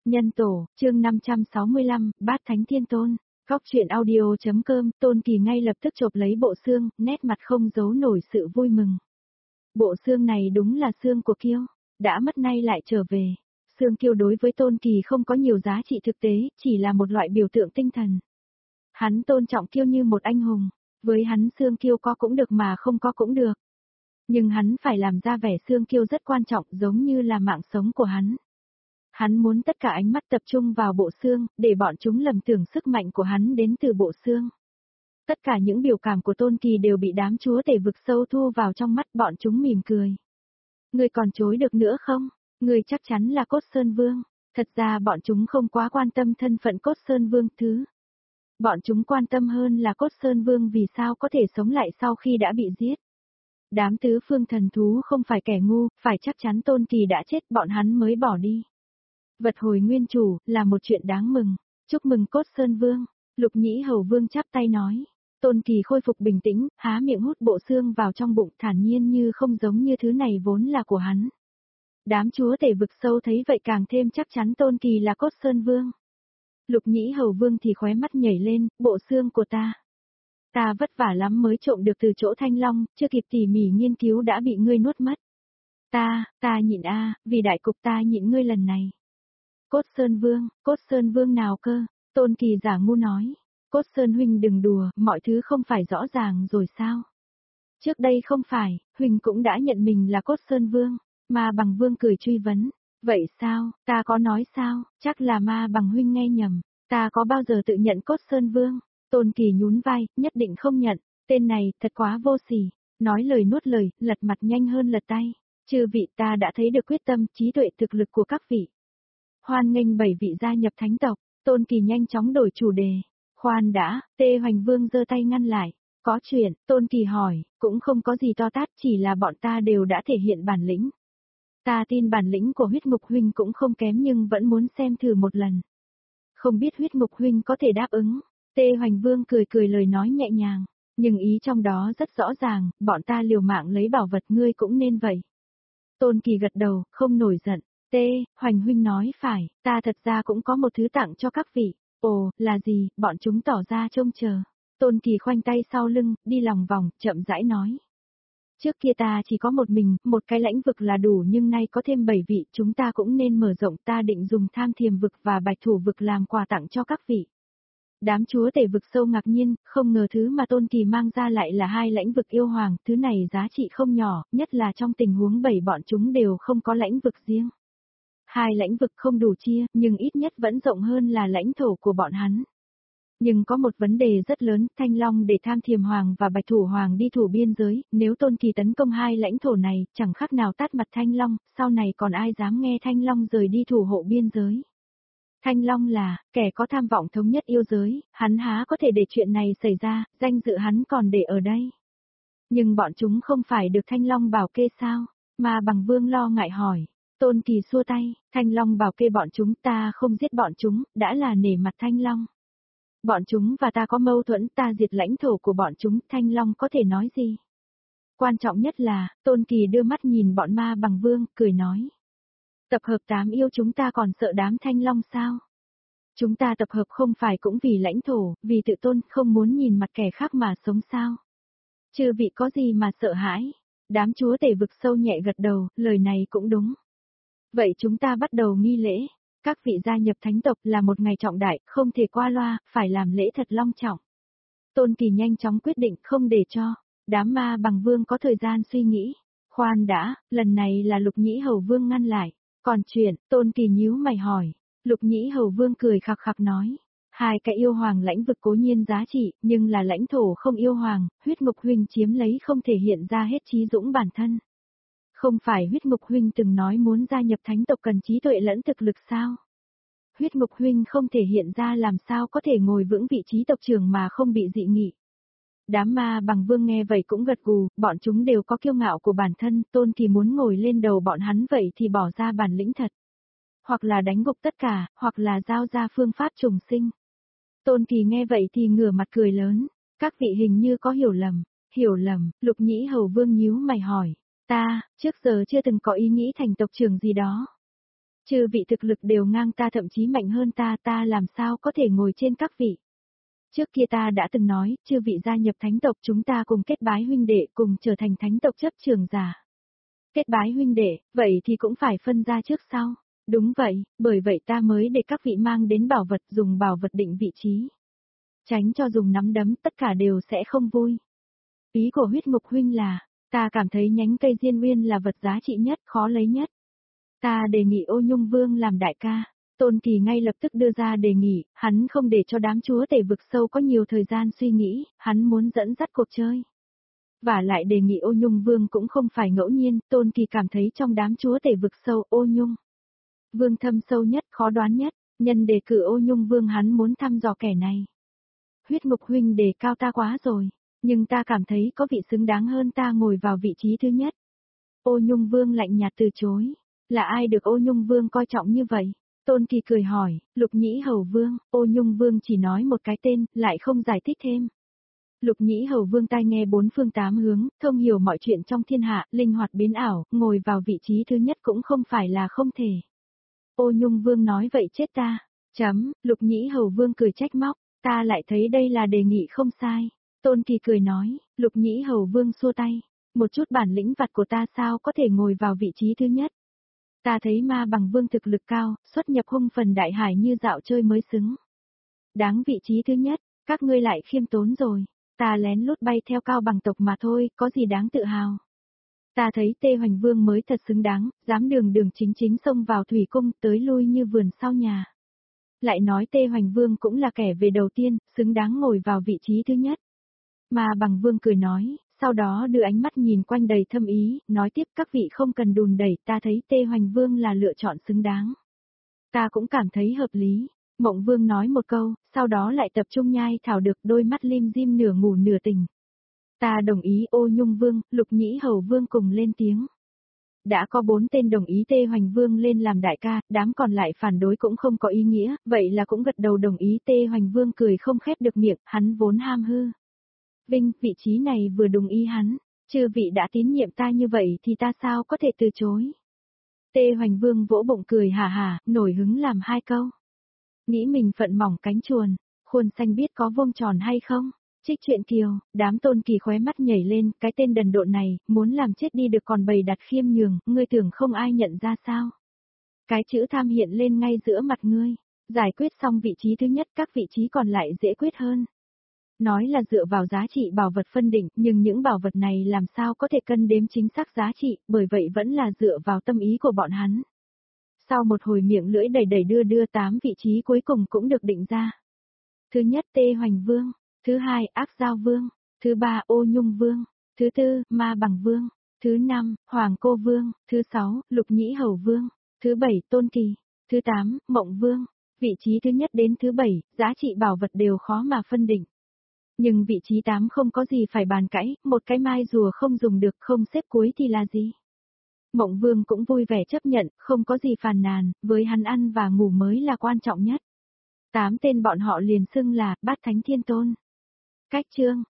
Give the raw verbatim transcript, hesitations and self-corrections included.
Nhân tổ, chương năm trăm sáu mươi lăm, Bát Thánh Thiên Tôn. Góc truyện audio.com, Tôn Kỳ ngay lập tức chộp lấy bộ xương, nét mặt không giấu nổi sự vui mừng. Bộ xương này đúng là xương của Kiêu, đã mất nay lại trở về. Xương Kiêu đối với Tôn Kỳ không có nhiều giá trị thực tế, chỉ là một loại biểu tượng tinh thần. Hắn tôn trọng Kiêu như một anh hùng, với hắn xương Kiêu có cũng được mà không có cũng được. Nhưng hắn phải làm ra vẻ xương Kiêu rất quan trọng giống như là mạng sống của hắn. Hắn muốn tất cả ánh mắt tập trung vào bộ xương, để bọn chúng lầm tưởng sức mạnh của hắn đến từ bộ xương. Tất cả những biểu cảm của Tôn Kỳ đều bị đám chúa tể vực sâu thu vào trong mắt, bọn chúng mỉm cười. Ngươi còn chối được nữa không? Ngươi chắc chắn là Cốt Sơn Vương. Thật ra bọn chúng không quá quan tâm thân phận Cốt Sơn Vương thứ. Bọn chúng quan tâm hơn là Cốt Sơn Vương vì sao có thể sống lại sau khi đã bị giết. Đám tứ phương thần thú không phải kẻ ngu, phải chắc chắn Tôn Kỳ đã chết bọn hắn mới bỏ đi. Vật hồi nguyên chủ, là một chuyện đáng mừng. Chúc mừng Cốt Sơn Vương. Lục Nhĩ Hầu Vương chắp tay nói. Tôn Kỳ khôi phục bình tĩnh, há miệng hút bộ xương vào trong bụng, thản nhiên như không giống như thứ này vốn là của hắn. Đám chúa tể vực sâu thấy vậy càng thêm chắc chắn Tôn Kỳ là Cốt Sơn Vương. Lục Nhĩ Hầu Vương thì khóe mắt nhảy lên, bộ xương của ta. Ta vất vả lắm mới trộm được từ chỗ Thanh Long, chưa kịp tỉ mỉ nghiên cứu đã bị ngươi nuốt mất. Ta, ta nhịn a, vì đại cục ta nhịn ngươi lần này. Cốt Sơn Vương, Cốt Sơn Vương nào cơ? Tôn Kỳ giả ngu nói. Cốt Sơn huynh đừng đùa, mọi thứ không phải rõ ràng rồi sao? Trước đây không phải, huynh cũng đã nhận mình là Cốt Sơn Vương, Ma Bằng Vương cười truy vấn. Vậy sao, ta có nói sao, chắc là Ma Bằng huynh nghe nhầm, ta có bao giờ tự nhận Cốt Sơn Vương? Tôn Kỳ nhún vai, nhất định không nhận, tên này thật quá vô sỉ, nói lời nuốt lời, lật mặt nhanh hơn lật tay. Chư vị, ta đã thấy được quyết tâm, trí tuệ, thực lực của các vị. Hoan nghênh bảy vị gia nhập thánh tộc. Tôn Kỳ nhanh chóng đổi chủ đề. Khoan đã, Tê Hoành Vương giơ tay ngăn lại. Có chuyện, Tôn Kỳ hỏi, cũng không có gì to tát, chỉ là bọn ta đều đã thể hiện bản lĩnh. Ta tin bản lĩnh của Huyết Ngục huynh cũng không kém nhưng vẫn muốn xem thử một lần. Không biết Huyết Ngục huynh có thể đáp ứng. Tê Hoành Vương cười cười lời nói nhẹ nhàng, nhưng ý trong đó rất rõ ràng, bọn ta liều mạng lấy bảo vật ngươi cũng nên vậy. Tôn Kỳ gật đầu, không nổi giận. Tê, Hoành huynh nói phải, ta thật ra cũng có một thứ tặng cho các vị. Ồ, là gì, bọn chúng tỏ ra trông chờ. Tôn Kỳ khoanh tay sau lưng, đi lòng vòng, chậm rãi nói. Trước kia ta chỉ có một mình, một cái lãnh vực là đủ nhưng nay có thêm bảy vị, chúng ta cũng nên mở rộng, ta định dùng Tham Thiềm vực và Bạch Thủ vực làm quà tặng cho các vị. Đám chúa tể vực sâu ngạc nhiên, không ngờ thứ mà Tôn Kỳ mang ra lại là hai lãnh vực yêu hoàng, thứ này giá trị không nhỏ, nhất là trong tình huống bảy bọn chúng đều không có lãnh vực riêng. Hai lãnh vực không đủ chia, nhưng ít nhất vẫn rộng hơn là lãnh thổ của bọn hắn. Nhưng có một vấn đề rất lớn, Thanh Long để Tham Thiềm Hoàng và Bạch Thủ Hoàng đi thủ biên giới, nếu Tôn Kỳ tấn công hai lãnh thổ này, chẳng khác nào tát mặt Thanh Long, sau này còn ai dám nghe Thanh Long rời đi thủ hộ biên giới. Thanh Long là, kẻ có tham vọng thống nhất yêu giới, hắn há có thể để chuyện này xảy ra, danh dự hắn còn để ở đây. Nhưng bọn chúng không phải được Thanh Long bảo kê sao? Mà Bằng Vương lo ngại hỏi. Tôn Kỳ xua tay, Thanh Long bảo kê bọn chúng, ta không giết bọn chúng, đã là nể mặt Thanh Long. Bọn chúng và ta có mâu thuẫn, ta diệt lãnh thổ của bọn chúng, Thanh Long có thể nói gì? Quan trọng nhất là, Tôn Kỳ đưa mắt nhìn bọn Ma Bằng Vương, cười nói. Tập hợp tám yêu chúng ta còn sợ đám Thanh Long sao? Chúng ta tập hợp không phải cũng vì lãnh thổ, vì tự tôn, không muốn nhìn mặt kẻ khác mà sống sao? Chư vị có gì mà sợ hãi? Đám chúa tể vực sâu nhẹ gật đầu, lời này cũng đúng. Vậy chúng ta bắt đầu nghi lễ. Các vị gia nhập thánh tộc là một ngày trọng đại, không thể qua loa, phải làm lễ thật long trọng. Tôn Kỳ nhanh chóng quyết định không để cho đám Ma Bằng Vương có thời gian suy nghĩ. Khoan đã, lần này là Lục Nhĩ Hầu Vương ngăn lại. Còn chuyện, Tôn Kỳ nhíu mày hỏi. Lục Nhĩ Hầu Vương cười khặc khặc nói. Hai cái yêu hoàng lãnh vực cố nhiên giá trị, nhưng là lãnh thổ không yêu hoàng, Huyết Ngục huynh chiếm lấy không thể hiện ra hết trí dũng bản thân. Không phải Huyết Ngục huynh từng nói muốn gia nhập thánh tộc cần trí tuệ lẫn thực lực sao? Huyết Ngục huynh không thể hiện ra làm sao có thể ngồi vững vị trí tộc trưởng mà không bị dị nghị. Đám Ma Bằng Vương nghe vậy cũng gật gù, bọn chúng đều có kiêu ngạo của bản thân, Tôn Kỳ muốn ngồi lên đầu bọn hắn vậy thì bỏ ra bản lĩnh thật. Hoặc là đánh gục tất cả, hoặc là giao ra phương pháp trùng sinh. Tôn Kỳ nghe vậy thì ngửa mặt cười lớn, các vị hình như có hiểu lầm, hiểu lầm, Lục Nhĩ Hầu Vương nhíu mày hỏi. Ta, trước giờ chưa từng có ý nghĩ thành tộc trưởng gì đó. Chư vị thực lực đều ngang ta, thậm chí mạnh hơn ta, ta làm sao có thể ngồi trên các vị. Trước kia ta đã từng nói, chư vị gia nhập thánh tộc, chúng ta cùng kết bái huynh đệ, cùng trở thành thánh tộc chấp trường giả. Kết bái huynh đệ, vậy thì cũng phải phân ra trước sau. Đúng vậy, bởi vậy ta mới để các vị mang đến bảo vật, dùng bảo vật định vị trí. Tránh cho dùng nắm đấm, tất cả đều sẽ không vui. Ý của Huyết Ngục huynh là, ta cảm thấy nhánh cây Diên Uyên là vật giá trị nhất, khó lấy nhất. Ta đề nghị Ô Nhung Vương làm đại ca. Tôn Kỳ ngay lập tức đưa ra đề nghị, hắn không để cho đám chúa tể vực sâu có nhiều thời gian suy nghĩ, hắn muốn dẫn dắt cuộc chơi. Và lại đề nghị Ô Nhung Vương cũng không phải ngẫu nhiên, Tôn Kỳ cảm thấy trong đám chúa tể vực sâu Ô Nhung Vương thâm sâu nhất, khó đoán nhất, nhân đề cử Ô Nhung Vương hắn muốn thăm dò kẻ này. Huyết Ngục huynh đề cao ta quá rồi, nhưng ta cảm thấy có vị xứng đáng hơn ta ngồi vào vị trí thứ nhất. Ô Nhung Vương lạnh nhạt từ chối, là ai được Ô Nhung Vương coi trọng như vậy? Tôn Kỳ cười hỏi, Lục Nhĩ Hầu Vương. Ô Nhung Vương chỉ nói một cái tên, lại không giải thích thêm. Lục Nhĩ Hầu Vương tai nghe bốn phương tám hướng, thông hiểu mọi chuyện trong thiên hạ, linh hoạt biến ảo, ngồi vào vị trí thứ nhất cũng không phải là không thể. Ô Nhung Vương nói vậy chết ta. Chấm, Lục Nhĩ Hầu Vương cười trách móc, ta lại thấy đây là đề nghị không sai. Tôn Kỳ cười nói, Lục Nhĩ Hầu Vương xua tay, một chút bản lĩnh vặt của ta sao có thể ngồi vào vị trí thứ nhất. Ta thấy Ma Bằng Vương thực lực cao, xuất nhập hung phần đại hải như dạo chơi mới xứng. Đáng vị trí thứ nhất, các ngươi lại khiêm tốn rồi, ta lén lút bay theo Cao Bằng tộc mà thôi, có gì đáng tự hào. Ta thấy Tê Hoành Vương mới thật xứng đáng, dám đường đường chính chính xông vào thủy cung, tới lui như vườn sau nhà. Lại nói Tê Hoành Vương cũng là kẻ về đầu tiên, xứng đáng ngồi vào vị trí thứ nhất. Ma Bằng Vương cười nói, sau đó đưa ánh mắt nhìn quanh đầy thâm ý, nói tiếp các vị không cần đùn đẩy, ta thấy Tê Hoành Vương là lựa chọn xứng đáng. Ta cũng cảm thấy hợp lý. Mộng Vương nói một câu, sau đó lại tập trung nhai thảo được, đôi mắt lim dim nửa ngủ nửa tỉnh. Ta đồng ý. Ô Nhung Vương, Lục Nhĩ Hầu Vương cùng lên tiếng. Đã có bốn tên đồng ý Tê Hoành Vương lên làm đại ca, đám còn lại phản đối cũng không có ý nghĩa, vậy là cũng gật đầu đồng ý. Tê Hoành Vương cười không khép được miệng, hắn vốn ham hư. Vinh, vị trí này vừa đúng ý hắn, chư vị đã tín nhiệm ta như vậy thì ta sao có thể từ chối. Tê Hoành Vương vỗ bụng cười hà hà, nổi hứng làm hai câu. Nghĩ mình phận mỏng cánh chuồn, khuôn xanh biết có vuông tròn hay không? Trích Truyện Kiều, đám Tôn Kỳ khóe mắt nhảy lên, cái tên đần độn này, muốn làm chết đi được còn bày đặt khiêm nhường, ngươi tưởng không ai nhận ra sao? Cái chữ tham hiện lên ngay giữa mặt ngươi, giải quyết xong vị trí thứ nhất, các vị trí còn lại dễ quyết hơn. Nói là dựa vào giá trị bảo vật phân định, nhưng những bảo vật này làm sao có thể cân đếm chính xác giá trị, bởi vậy vẫn là dựa vào tâm ý của bọn hắn. Sau một hồi miệng lưỡi đầy đầy đưa đưa tám vị trí cuối cùng cũng được định ra. Thứ nhất Tê Hoành Vương, thứ hai Ác Giao Vương, thứ ba Ô Nhung Vương, thứ tư Ma Bằng Vương, thứ năm Hoàng Cô Vương, thứ sáu Lục Nhĩ Hầu Vương, thứ bảy Tôn Kỳ, thứ tám Mộng Vương. Vị trí thứ nhất đến thứ bảy, giá trị bảo vật đều khó mà phân định. Nhưng vị trí tám không có gì phải bàn cãi, một cái mai rùa không dùng được, không xếp cuối thì là gì. Mộng Vương cũng vui vẻ chấp nhận, không có gì phàn nàn, với hắn ăn và ngủ mới là quan trọng nhất. Tám tên bọn họ liền xưng là Bát Thánh Thiên Tôn. Cách chương